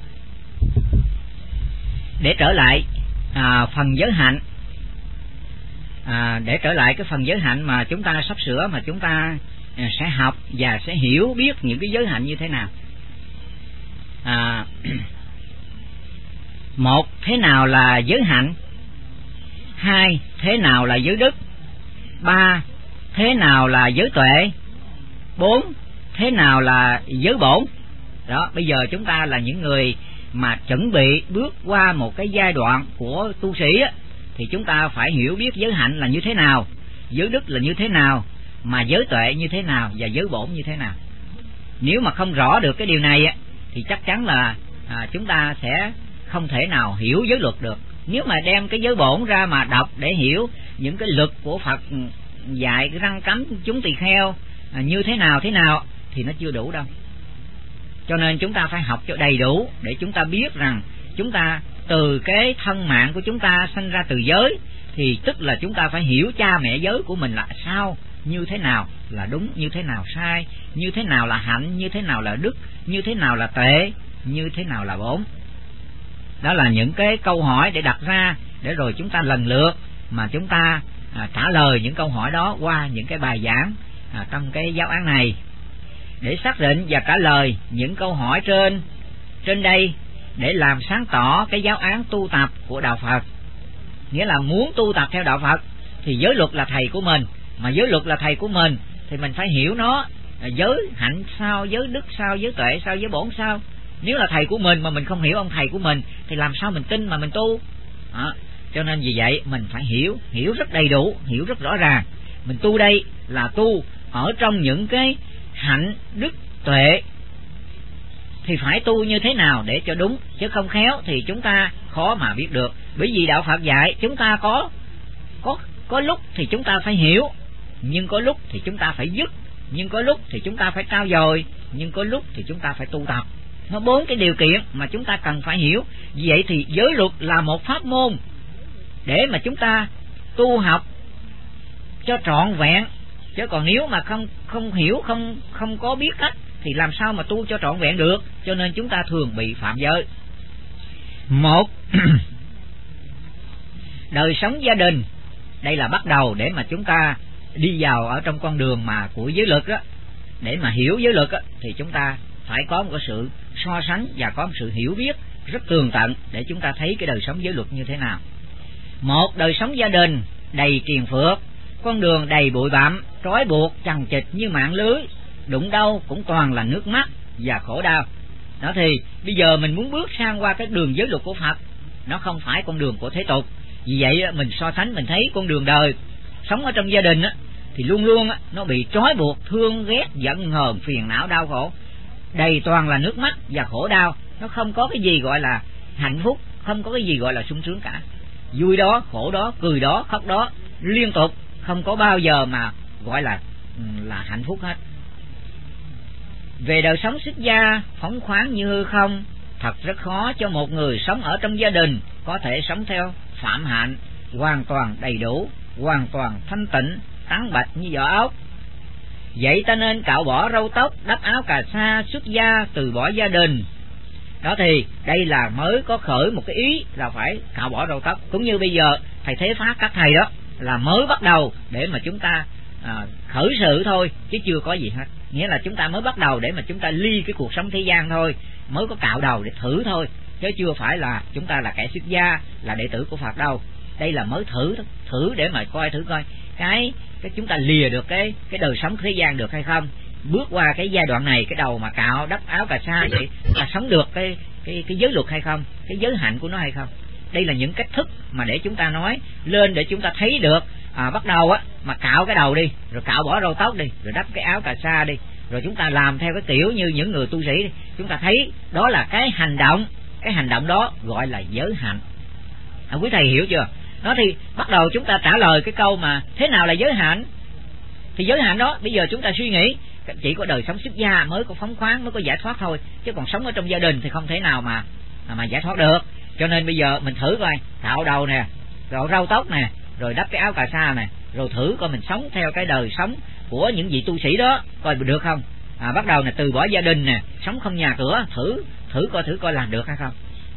Để trở lại phần giới hạnh, để trở lại cái phần giới hạnh mà chúng ta sắp sửa, mà chúng ta sẽ học và sẽ hiểu biết những cái giới hạnh như thế nào. Một, thế nào là giới hạnh? Hai, thế nào là giới đức? Ba, thế nào là giới tuệ? Bốn, thế nào là giới bổn? Đó, bây giờ chúng ta là những người mà chuẩn bị bước qua một cái giai đoạn của tu sĩ á, thì chúng ta phải hiểu biết giới hạnh là như thế nào, giới đức là như thế nào, mà giới tuệ như thế nào và giới bổn như thế nào. Nếu mà không rõ được cái điều này á, thì chắc chắn là chúng ta sẽ không thể nào hiểu giới luật được. Nếu mà đem cái giới bổn ra mà đọc để hiểu những cái luật của Phật dạy, cái răn cấm chúng tỳ kheo như thế nào thì nó chưa đủ đâu. Cho nên chúng ta phải học cho đầy đủ để chúng ta biết rằng chúng ta từ cái thân mạng của chúng ta sinh ra từ giới, thì tức là chúng ta phải hiểu cha mẹ giới của mình là sao, như thế nào là đúng, như thế nào sai, như thế nào là hạnh, như thế nào là đức, như thế nào là tuệ, như thế nào là bổn. Đó là những cái câu hỏi để đặt ra, để rồi chúng ta lần lượt mà chúng ta trả lời những câu hỏi đó qua những cái bài giảng trong cái giáo án này. Để xác định và trả lời những câu hỏi trên đây, để làm sáng tỏ cái giáo án tu tập của đạo Phật. Nghĩa là muốn tu tập theo đạo Phật thì giới luật là thầy của mình, mà giới luật là thầy của mình thì mình phải hiểu nó, giới hạnh sao, giới đức sao, giới tuệ sao, giới bổn sao. Nếu là thầy của mình mà mình không hiểu ông thầy của mình thì làm sao mình tin mà mình tu. Cho nên vì vậy mình phải hiểu rất đầy đủ, hiểu rất rõ ràng. Mình tu đây là tu ở trong những cái hạnh đức tuệ, thì phải tu như thế nào để cho đúng, chứ không khéo thì chúng ta khó mà biết được. Bởi vì đạo Phật dạy chúng ta có lúc thì chúng ta phải hiểu, nhưng có lúc thì chúng ta phải dứt, nhưng có lúc thì chúng ta phải trau dồi, nhưng có lúc thì chúng ta phải tu tập. Nó 4 cái điều kiện mà chúng ta cần phải hiểu. Vì vậy thì giới luật là một pháp môn để mà chúng ta tu học cho trọn vẹn. Chứ còn nếu mà không hiểu, không có biết cách thì làm sao mà tu cho trọn vẹn được. Cho nên chúng ta thường bị phạm giới. Một, đời sống gia đình. Đây là bắt đầu để mà chúng ta đi vào ở trong con đường mà của giới luật đó. Để mà hiểu giới luật đó, thì chúng ta phải có một cái sự so sánh và có một sự hiểu biết rất tường tận để chúng ta thấy cái đời sống giới luật như thế nào. Một, đời sống gia đình đầy triền phược, con đường đầy bụi bặm, trói buộc chằng chịt như mạng lưới, đụng đâu cũng toàn là nước mắt và khổ đau. Đó thì bây giờ mình muốn bước sang qua cái đường giới luật của Phật, nó không phải con đường của thế tục. Vì vậy mình so sánh, mình thấy con đường đời sống ở trong gia đình thì luôn luôn nó bị trói buộc, thương ghét, giận hờn, phiền não, đau khổ, đầy toàn là nước mắt và khổ đau. Nó không có cái gì gọi là hạnh phúc, không có cái gì gọi là sung sướng cả. Vui đó, khổ đó, cười đó, khóc đó, liên tục, không có bao giờ mà gọi là hạnh phúc hết. Về đời sống xuất gia phóng khoáng như hư không, thật rất khó cho một người sống ở trong gia đình có thể sống theo phạm hạnh hoàn toàn đầy đủ, hoàn toàn thanh tịnh, trắng bạch như vỏ ốc. Vậy ta nên cạo bỏ râu tóc, đắp áo cà sa, xuất gia, từ bỏ gia đình. Đó thì đây là mới có khởi một cái ý là phải cạo bỏ râu tóc. Cũng như bây giờ thầy Thế Phát các thầy đó là mới bắt đầu để mà chúng ta khởi sự thôi, chứ chưa có gì hết. Nghĩa là chúng ta mới bắt đầu để mà chúng ta ly cái cuộc sống thế gian thôi, mới có cạo đầu để thử thôi, chứ chưa phải là chúng ta là kẻ xuất gia, là đệ tử của Phật đâu. Đây là mới thử để mà thử coi cái chúng ta lìa được cái đời sống thế gian được hay không. bước qua cái giai đoạn này, cái đầu mà cạo đắp áo cà sa vậy là sống được cái giới luật hay không, cái giới hạnh của nó hay không. Đây là những cách thức mà để chúng ta nói lên, để chúng ta thấy được. Bắt đầu á mà cạo cái đầu đi, rồi cạo bỏ râu tóc đi, rồi đắp cái áo cà sa đi, rồi chúng ta làm theo cái kiểu như những người tu sĩ đi. Chúng ta thấy đó là cái hành động đó gọi là giới hạnh. Quý thầy hiểu chưa? Đó thì bắt đầu chúng ta trả lời cái câu mà thế nào là giới hạnh. Thì giới hạnh đó bây giờ chúng ta suy nghĩ chỉ có đời sống xuất gia mới có phóng khoáng, mới có giải thoát thôi, chứ còn sống ở trong gia đình thì không thể nào mà giải thoát được. Cho nên bây giờ mình thử coi, cạo đầu nè, cạo râu tóc nè, rồi đắp cái áo cà sa nè, rồi thử coi mình sống theo cái đời sống của những vị tu sĩ đó coi được không. Bắt đầu là từ bỏ gia đình nè, sống không nhà cửa, thử coi làm được hay không.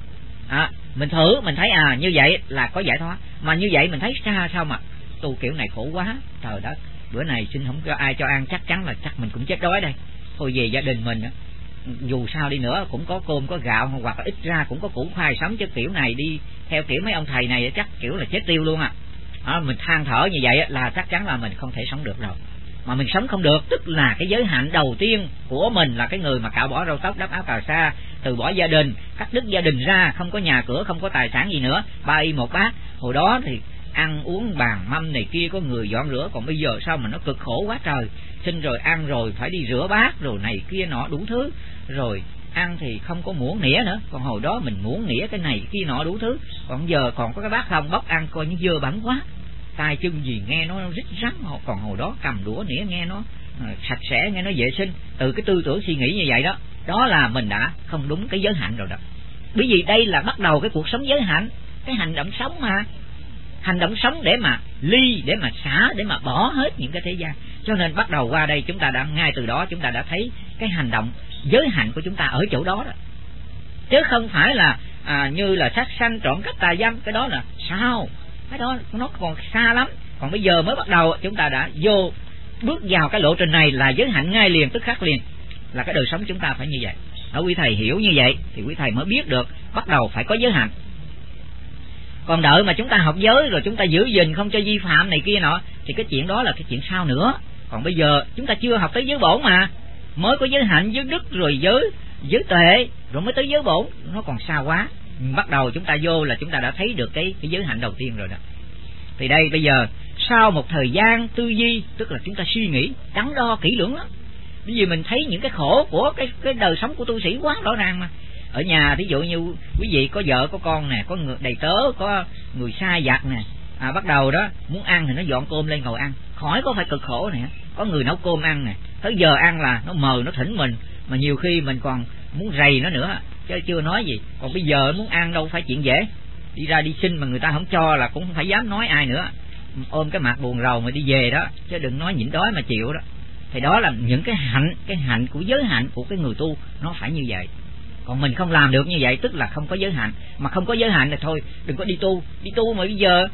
Mình thử, mình thấy như vậy là có giải thoát. Mà như vậy mình thấy sao mà tu kiểu này khổ quá, trời đất, bữa này xin không cho ai cho ăn, chắc chắn là chắc mình cũng chết đói đây. Thôi về gia đình mình dù sao đi nữa cũng có cơm có gạo, hoặc là ít ra cũng có củ khoai sống, chứ kiểu này đi theo kiểu mấy ông thầy này chắc kiểu là chết tiêu luôn mình than thở như vậy là chắc chắn là mình không thể sống được rồi. Mà mình sống không được tức là cái giới hạnh đầu tiên của mình là cái người mà cạo bỏ râu tóc, đắp áo cà sa, từ bỏ gia đình, cắt đứt gia đình ra, không có nhà cửa, không có tài sản gì nữa, 3 y 1 bát. Hồi đó thì ăn uống bàn mâm này kia có người dọn rửa, còn bây giờ sao mà nó cực khổ quá trời. Sinh rồi ăn rồi phải đi rửa bát rồi này kia nọ đủ thứ, rồi ăn thì không có muỗng nĩa nữa, còn hồi đó mình muỗng nĩa cái này kia nọ đủ thứ, còn giờ còn có cái bát không, bóc ăn coi như dơ bẩn quá, tay chân gì nghe nó rít rắn. Còn hồi đó cầm đũa nĩa nghe nó sạch sẽ, nghe nó vệ sinh. Từ cái tư tưởng suy nghĩ như vậy đó, đó là mình đã không đúng cái giới hạnh rồi đó. Bởi vì đây là bắt đầu cái cuộc sống giới hạnh, cái hành động sống mà, hành động sống để mà ly, để mà xả, để mà bỏ hết những cái thế gian. Cho nên bắt đầu qua đây chúng ta đã, ngay từ đó chúng ta đã thấy cái hành động giới hạnh của chúng ta ở chỗ đó, chứ không phải là như là sát sanh, trộm cắp, tà dâm. Cái đó là sao, cái đó nó còn xa lắm. Còn bây giờ mới bắt đầu chúng ta đã bước vào cái lộ trình này là giới hạnh ngay liền, tức khắc liền, là cái đời sống chúng ta phải như vậy. Quý thầy hiểu như vậy thì quý thầy mới biết được bắt đầu phải có giới hạnh. Còn đợi mà chúng ta học giới rồi chúng ta giữ gìn không cho vi phạm này kia nọ thì cái chuyện đó là cái chuyện sau nữa. Còn bây giờ chúng ta chưa học tới giới bổn mà, mới có giới hạnh, giới đức, rồi giới tuệ, rồi mới tới giới bổn, nó còn xa quá. Bắt đầu chúng ta vô là chúng ta đã thấy được cái giới hạnh đầu tiên rồi đó. Thì đây bây giờ sau một thời gian tư duy, tức là chúng ta suy nghĩ đắn đo kỹ lưỡng lắm. Bởi vì mình thấy những cái khổ của cái đời sống của tu sĩ quá rõ ràng mà. Ở nhà thí dụ như quý vị có vợ có con nè, có người đầy tớ, có người sai vặt nè, bắt đầu đó muốn ăn thì nó dọn cơm lên ngồi ăn, khỏi có phải cực khổ nè. Có người nấu cơm ăn nè, tới giờ ăn là nó mời nó thỉnh mình, mà nhiều khi mình còn muốn rầy nó nữa chứ chưa nói gì. Còn bây giờ muốn ăn đâu phải chuyện dễ, đi ra đi xin mà người ta không cho là cũng không phải dám nói ai nữa, ôm cái mặt buồn rầu mà đi về đó, chứ đừng nói nhịn đói mà chịu đó. Thì đó là những cái hạnh của giới hạnh của cái người tu, nó phải như vậy. Còn mình không làm được như vậy tức là không có giới hạnh. Mà không có giới hạnh thì thôi đừng có đi tu mà bây giờ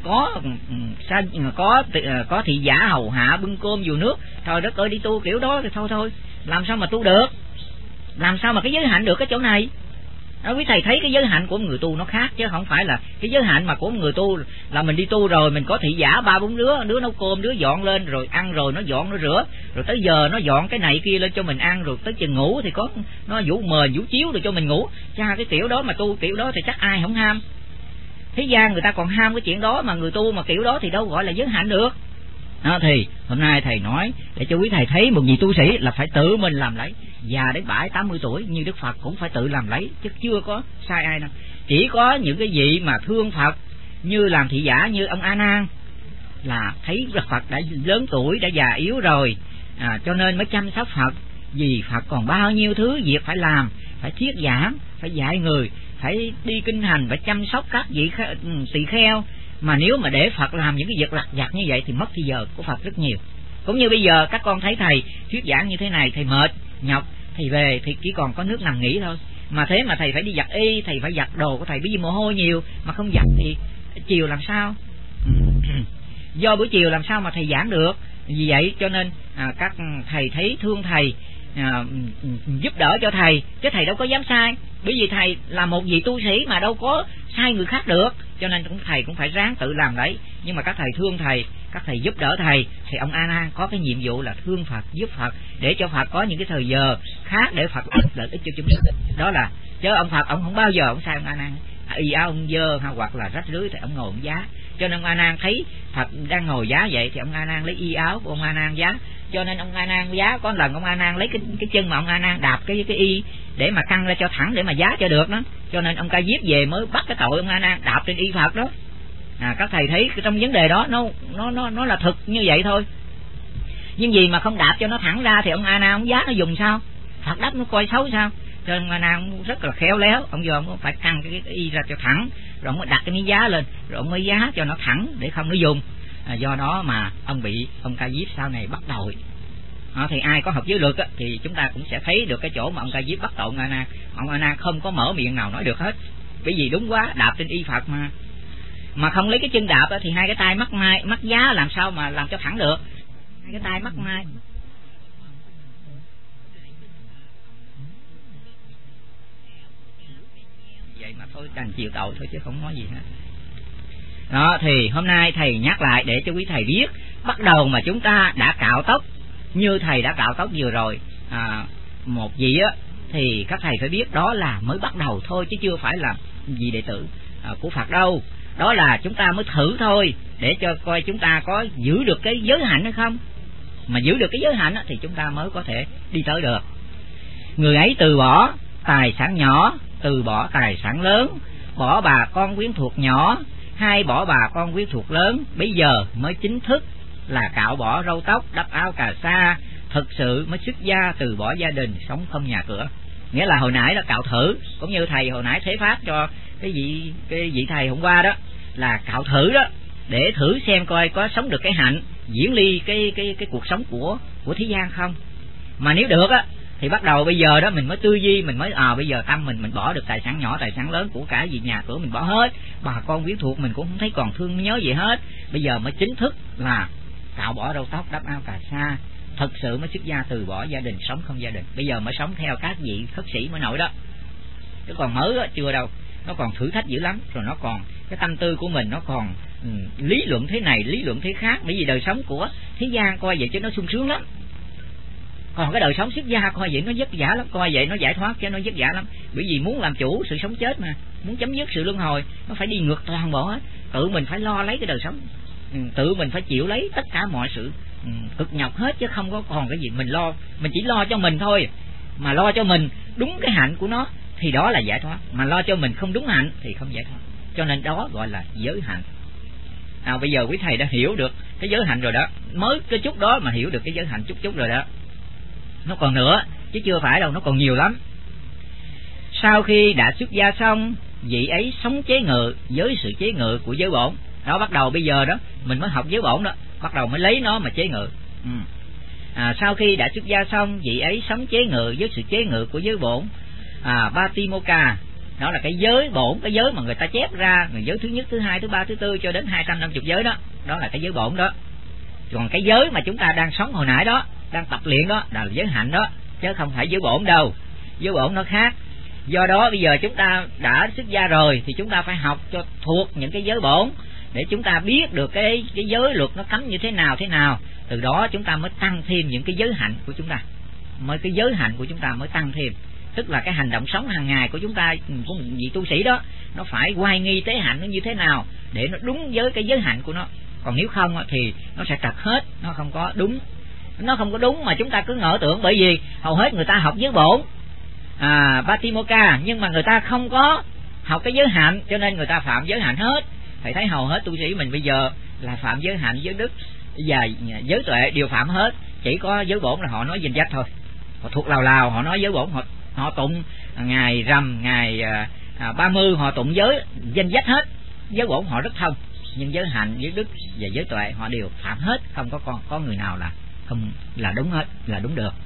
có thị giả hầu hạ bưng cơm dùu nước, trời đất ơi, đi tu kiểu đó thì thôi làm sao mà tu được, làm sao mà cái giới hạnh được cái chỗ này. Quý thầy thấy cái giới hạnh của người tu nó khác, chứ không phải là cái giới hạnh mà của người tu là mình đi tu rồi mình có thị giả 3-4 đứa nấu cơm, đứa dọn lên rồi ăn, rồi nó dọn nó rửa, rồi tới giờ nó dọn cái này kia lên cho mình ăn, rồi tới chừng ngủ thì có nó vũ mền vũ chiếu rồi cho mình ngủ. Cái kiểu đó mà tu kiểu đó thì chắc ai không ham. Thế gian người ta còn ham cái chuyện đó, mà người tu mà kiểu đó thì đâu gọi là giới hạnh được. Thì hôm nay thầy nói để cho quý thầy thấy một vị tu sĩ là phải tự mình làm lấy, già đến 70-80 tuổi như Đức Phật cũng phải tự làm lấy, chứ chưa có sai ai đâu. Chỉ có những cái vị mà thương Phật như làm thị giả như ông A Nan là thấy Đức Phật đã lớn tuổi, đã già yếu rồi, cho nên mới chăm sóc Phật. Vì Phật còn bao nhiêu thứ việc phải làm, phải thuyết giảng, phải dạy người, phải đi kinh hành, phải chăm sóc các vị tỳ kheo. Mà nếu mà để Phật làm những cái việc lặt vặt như vậy thì mất thời giờ của Phật rất nhiều. Cũng như bây giờ các con thấy thầy thuyết giảng như thế này, thầy mệt nhọc, thầy về thì chỉ còn có nước nằm nghỉ thôi. Mà thế mà thầy phải đi giặt y, thầy phải giặt đồ của thầy, bởi vì mồ hôi nhiều, mà không giặt thì chiều làm sao? Do buổi chiều làm sao mà thầy giảng được. Vì vậy cho nên các thầy thấy thương thầy, giúp đỡ cho thầy, chứ thầy đâu có dám sai. Bởi vì thầy là một vị tu sĩ mà đâu có sai người khác được, cho nên thầy cũng phải ráng tự làm đấy. Nhưng mà các thầy thương thầy các thầy giúp đỡ thầy, thì ông A Nan có cái nhiệm vụ là thương Phật, giúp Phật, để cho Phật có những cái thời giờ khác để Phật lợi ích cho chúng sinh. Đó là, chứ ông Phật ông không bao giờ ông sai ông A Nan, y áo ông dơ hoặc là rách rưới thì ông ngồi ông giá. Cho nên ông A Nan thấy Phật đang ngồi giá vậy thì ông A Nan lấy y áo của ông A Nan giá. Cho nên ông A Nan giá, có lần ông A Nan lấy cái chân mà ông A Nan đạp cái y để mà căng ra cho thẳng để mà giá cho được đó. Cho nên ông Ca Diếp về mới bắt cái tội ông A Nan đạp trên y Phật đó. Các thầy thấy trong vấn đề đó nó là thực như vậy thôi. Nhưng gì mà không đạp cho nó thẳng ra thì ông A Nan ông giá nó dùng sao? Phật đắp nó coi xấu sao? Cho nên ông A Nan rất là khéo léo, ông giờ ông phải căng cái y ra cho thẳng, rồi ông mới đặt cái miếng giá lên, rồi ông mới giá cho nó thẳng để không nó dùng. Do đó mà ông bị ông Ca Diếp sau này bắt tội. Thì ai có học giới luật thì chúng ta cũng sẽ thấy được cái chỗ mà ông Ca Diếp bắt tội ông A Nan. Ông A Nan không có mở miệng nào nói được hết, bởi vì đúng quá, đạp trên y Phật mà không lấy cái chân đạp thì hai cái tay mắc giá làm sao mà làm cho thẳng được. Hai cái tay mắc mai. Vậy mà thôi đành chịu tội thôi chứ không nói gì hết. Đó thì hôm nay thầy nhắc lại để cho quý thầy biết, bắt đầu mà chúng ta đã cạo tóc như thầy đã cạo tóc vừa rồi một vị thì các thầy phải biết đó là mới bắt đầu thôi, chứ chưa phải là vị đệ tử của Phật đâu. Đó là chúng ta mới thử thôi, để cho coi chúng ta có giữ được cái giới hạnh hay không. Mà giữ được cái giới hạnh thì chúng ta mới có thể đi tới được. Người ấy từ bỏ tài sản nhỏ, từ bỏ tài sản lớn, bỏ bà con quyến thuộc nhỏ, hay bỏ bà con quyến thuộc lớn, bây giờ mới chính thức là cạo bỏ râu tóc, đắp áo cà sa, thực sự mới xuất gia, từ bỏ gia đình, sống không nhà cửa. Nghĩa là hồi nãy là cạo thử, cũng như thầy hồi nãy thế pháp cho cái vị thầy hôm qua đó, là cạo thử đó, để thử xem coi có sống được cái hạnh, diễn ly cái cuộc sống của thế gian không. Mà nếu được thì bắt đầu bây giờ đó mình mới tư duy, mình mới bây giờ tâm mình bỏ được tài sản nhỏ, tài sản lớn, của cả gì nhà cửa mình bỏ hết, bà con quyến thuộc mình cũng không thấy còn thương nhớ gì hết. Bây giờ mới chính thức là cạo bỏ râu tóc, đắp áo cà sa, thật sự mới xuất gia, từ bỏ gia đình, sống không gia đình. Bây giờ mới sống theo các vị khất sĩ mới nổi đó, chứ còn mới chưa đâu. Nó còn thử thách dữ lắm, rồi nó còn cái tâm tư của mình nó còn lý luận thế này, lý luận thế khác. Bởi vì đời sống của thế gian coi vậy chứ nó sung sướng lắm, còn cái đời sống xuất gia coi vậy nó vất vả lắm, coi vậy nó giải thoát chứ nó vất vả lắm. Bởi vì muốn làm chủ sự sống chết mà, muốn chấm dứt sự luân hồi, nó phải đi ngược toàn bộ hết. Tự mình phải lo lấy cái đời sống, tự mình phải chịu lấy tất cả mọi sự cực nhọc hết, chứ không có còn cái gì mình lo. Mình chỉ lo cho mình thôi, mà lo cho mình đúng cái hạnh của nó thì đó là giải thoát, mà lo cho mình không đúng hạnh thì không giải thoát. Cho nên đó gọi là giới hạnh. Bây giờ quý thầy đã hiểu được cái giới hạnh rồi đó, mới cái chút đó mà hiểu được cái giới hạnh chút rồi đó. Nó còn nữa chứ chưa phải đâu, nó còn nhiều lắm. Sau khi đã xuất gia xong, vị ấy sống chế ngự với sự chế ngự của giới bổn. Đó, bắt đầu bây giờ đó mình mới học giới bổn đó, bắt đầu mới lấy nó mà chế ngự. Sau khi đã xuất gia xong, vị ấy sống chế ngự với sự chế ngự của giới bổn. Patimokkha, đó là cái giới bổn, cái giới mà người ta chép ra, người giới thứ nhất, thứ hai, thứ ba, thứ tư cho đến 250 giới đó, đó là cái giới bổn đó. Còn cái giới mà chúng ta đang sống hồi nãy đó, đang tập luyện đó là giới hạnh đó, chứ không phải giới bổn đâu. Giới bổn nó khác. Do đó bây giờ chúng ta đã xuất gia rồi thì chúng ta phải học cho thuộc những cái giới bổn, để chúng ta biết được cái giới luật nó cấm như thế nào. Từ đó chúng ta mới tăng thêm những cái giới hạnh của chúng ta, cái giới hạnh của chúng ta mới tăng thêm. Tức là cái hành động sống hàng ngày của chúng ta, của một vị tu sĩ đó, nó phải oai nghi tế hạnh nó như thế nào để nó đúng với cái giới hạnh của nó. Còn nếu không thì nó sẽ trật hết, nó không có đúng. Nó không có đúng mà chúng ta cứ ngỡ tưởng, bởi vì hầu hết người ta học giới bổn Patimokkha, nhưng mà người ta không có học cái giới hạnh, cho nên người ta phạm giới hạnh hết. Thầy thấy hầu hết tu sĩ mình bây giờ là phạm giới hạnh, giới đức và giới tuệ đều phạm hết. Chỉ có giới bổn là họ nói danh sách thôi, họ thuộc lào họ nói giới bổn, họ tụng ngày rằm, ngày 30 họ tụng giới danh sách hết. Giới bổn họ rất thông, nhưng giới hạnh, giới đức và giới tuệ họ đều phạm hết, không có người nào là không là đúng hết, là đúng được.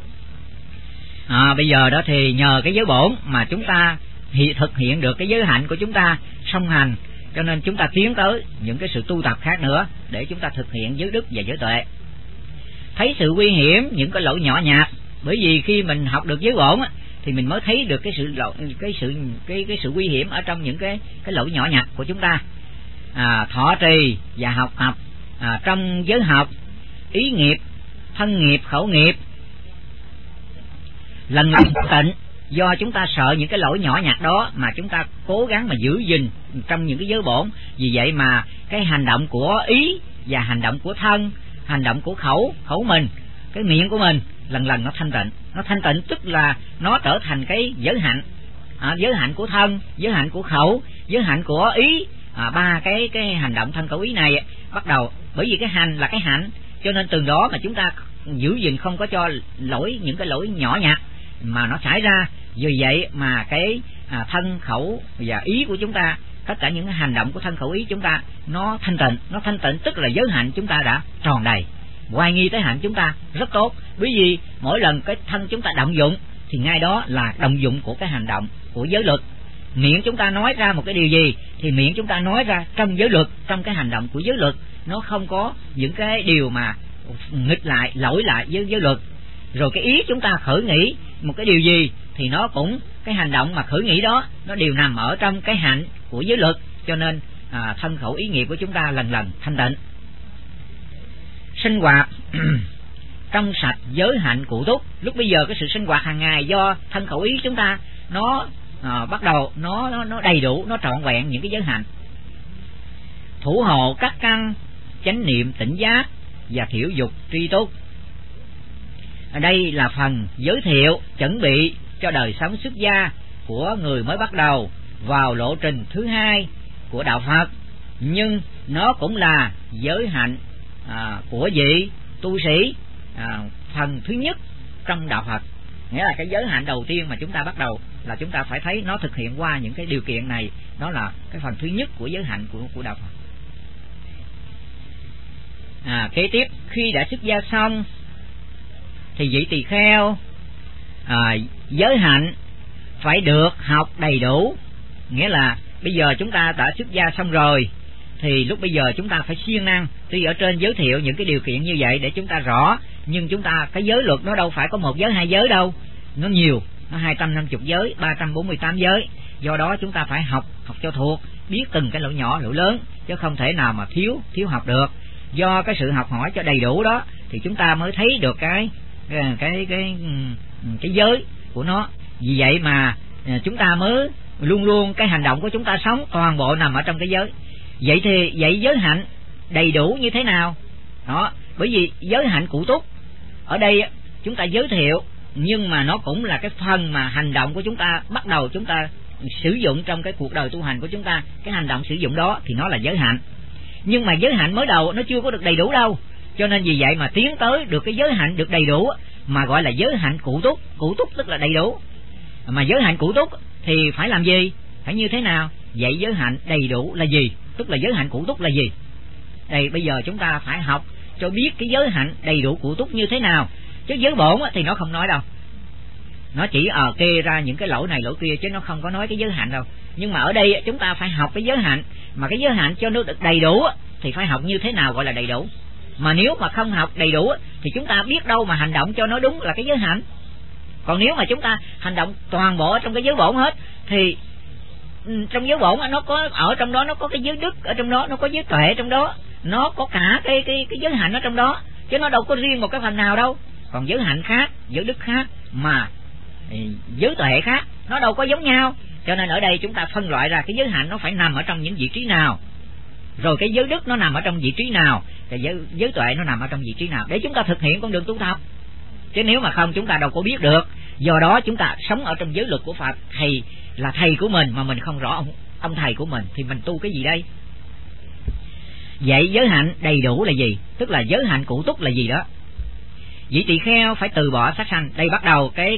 Bây giờ đó thì nhờ cái giới bổn mà chúng ta thực hiện được cái giới hạnh của chúng ta song hành, cho nên chúng ta tiến tới những cái sự tu tập khác nữa để chúng ta thực hiện giới đức và giới tuệ. Thấy sự nguy hiểm, những cái lỗi nhỏ nhặt, bởi vì khi mình học được giới bổn thì mình mới thấy được cái sự nguy hiểm ở trong những cái lỗi nhỏ nhặt của chúng ta. Thọ trì và học tập trong giới học, ý nghiệp, thân nghiệp, khẩu nghiệp lần tịnh, do chúng ta sợ những cái lỗi nhỏ nhặt đó mà chúng ta cố gắng mà giữ gìn trong những cái giới bổn. Vì vậy mà cái hành động của ý và hành động của thân, hành động của khẩu mình, cái miệng của mình lần lần nó thanh tịnh. Nó thanh tịnh tức là nó trở thành cái giới hạnh, giới hạnh của thân, giới hạnh của khẩu, giới hạnh của ý. Ba cái hành động thân khẩu ý này bắt đầu, bởi vì cái hành là cái hạnh, cho nên từ đó mà chúng ta giữ gìn không có cho những cái lỗi nhỏ nhặt mà nó xảy ra. Vì vậy mà cái thân khẩu và ý của chúng ta, tất cả những cái hành động của thân khẩu ý chúng ta nó thanh tịnh. Nó thanh tịnh tức là giới hạnh chúng ta đã tròn đầy, hoài nghi tới hạnh chúng ta rất tốt. Bởi vì mỗi lần cái thân chúng ta động dụng thì ngay đó là động dụng của cái hành động của giới luật. Miệng chúng ta nói ra một cái điều gì thì miệng chúng ta nói ra trong giới luật, trong cái hành động của giới luật. Nó không có những cái điều mà nghịch lại, lỗi lại với giới luật. Rồi cái ý chúng ta khởi nghĩ một cái điều gì thì nó cũng, cái hành động mà khởi nghĩ đó nó đều nằm ở trong cái hạnh của giới luật. Cho nên thân khẩu ý nghiệp của chúng ta lần lần thanh tịnh. Sinh hoạt trong sạch, giới hạnh cụ túc. Lúc bây giờ cái sự sinh hoạt hàng ngày do thân khẩu ý chúng ta nó bắt đầu nó đầy đủ, nó trọn vẹn những cái giới hạnh. Thủ hộ các căn, chánh niệm tỉnh giác và thiểu dục tri túc. Ở đây là phần giới thiệu chuẩn bị cho đời sống xuất gia của người mới bắt đầu vào lộ trình thứ hai của đạo Phật, nhưng nó cũng là giới hạnh của vị tu sĩ phần thứ nhất trong đạo Phật. Nghĩa là cái giới hạnh đầu tiên mà chúng ta bắt đầu là chúng ta phải thấy nó thực hiện qua những cái điều kiện này. Đó là cái phần thứ nhất của giới hạnh của đạo Phật. Kế tiếp, khi đã xuất gia xong thì vị tỳ kheo giới hạnh phải được học đầy đủ. Nghĩa là bây giờ chúng ta đã xuất gia xong rồi thì lúc bây giờ chúng ta phải siêng năng. Tuy ở trên giới thiệu những cái điều kiện như vậy để chúng ta rõ, nhưng chúng ta cái giới luật nó đâu phải có một giới hai giới đâu, nó nhiều, nó 250 giới, 348 giới. Do đó chúng ta phải học cho thuộc, biết từng cái lỗi nhỏ lỗi lớn, chứ không thể nào mà thiếu học được. Do cái sự học hỏi cho đầy đủ đó thì chúng ta mới thấy được cái giới của nó. Vì vậy mà chúng ta mới luôn luôn cái hành động của chúng ta sống toàn bộ nằm ở trong cái giới. Vậy thì giới hạnh đầy đủ như thế nào? Đó, bởi vì giới hạnh cụ túc ở đây chúng ta giới thiệu, nhưng mà nó cũng là cái phần mà hành động của chúng ta bắt đầu chúng ta sử dụng trong cái cuộc đời tu hành của chúng ta. Cái hành động sử dụng đó thì nó là giới hạnh. Nhưng mà giới hạnh mới đầu nó chưa có được đầy đủ đâu, cho nên vì vậy mà tiến tới được cái giới hạnh được đầy đủ mà gọi là giới hạnh cụ túc. Cụ túc tức là đầy đủ. Mà giới hạnh cụ túc thì phải làm gì, phải như thế nào? Vậy giới hạnh đầy đủ là gì, tức là giới hạnh cụ túc là gì? Đây bây giờ chúng ta phải học cho biết cái giới hạnh đầy đủ cụ túc như thế nào. Chứ giới bổn thì nó không nói đâu, nó chỉ kê ra những cái lỗi này lỗi kia, chứ nó không có nói cái giới hạnh đâu. Nhưng mà ở đây chúng ta phải học cái giới hạnh, mà cái giới hạnh cho nó được đầy đủ thì phải học như thế nào gọi là đầy đủ. Mà nếu mà không học đầy đủ thì chúng ta biết đâu mà hành động cho nó đúng là cái giới hạnh. Còn nếu mà chúng ta hành động toàn bộ trong cái giới bổn hết thì trong giới bổn nó có, ở trong đó nó có cái giới đức ở trong đó, nó có giới tuệ trong đó, nó có cả cái giới hạnh ở trong đó, chứ nó đâu có riêng một cái phần nào đâu. Còn giới hạnh khác, giới đức khác, mà giới tuệ khác, nó đâu có giống nhau. Cho nên ở đây chúng ta phân loại ra cái giới hạnh nó phải nằm ở trong những vị trí nào, rồi cái giới đức nó nằm ở trong vị trí nào, cái giới tuệ nó nằm ở trong vị trí nào, để chúng ta thực hiện con đường tu tập. Chứ nếu mà không chúng ta đâu có biết được. Do đó chúng ta sống ở trong giới luật của Phật, thầy là thầy của mình mà mình không rõ ông thầy của mình thì mình tu cái gì đây? Vậy giới hạnh đầy đủ là gì? Tức là giới hạnh cụ túc là gì đó? Vị tỳ kheo phải từ bỏ sát sanh. Đây bắt đầu cái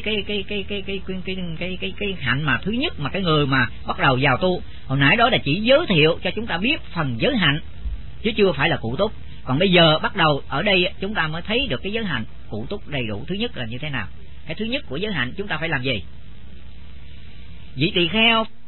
hạnh mà thứ nhất mà cái người mà bắt đầu vào tu. Hồi nãy đó là chỉ giới thiệu cho chúng ta biết phần giới hạnh chứ chưa phải là cụ túc. Còn bây giờ bắt đầu ở đây chúng ta mới thấy được cái giới hạnh cụ túc đầy đủ thứ nhất là như thế nào. Cái thứ nhất của giới hạnh chúng ta phải làm gì? Vị tỳ kheo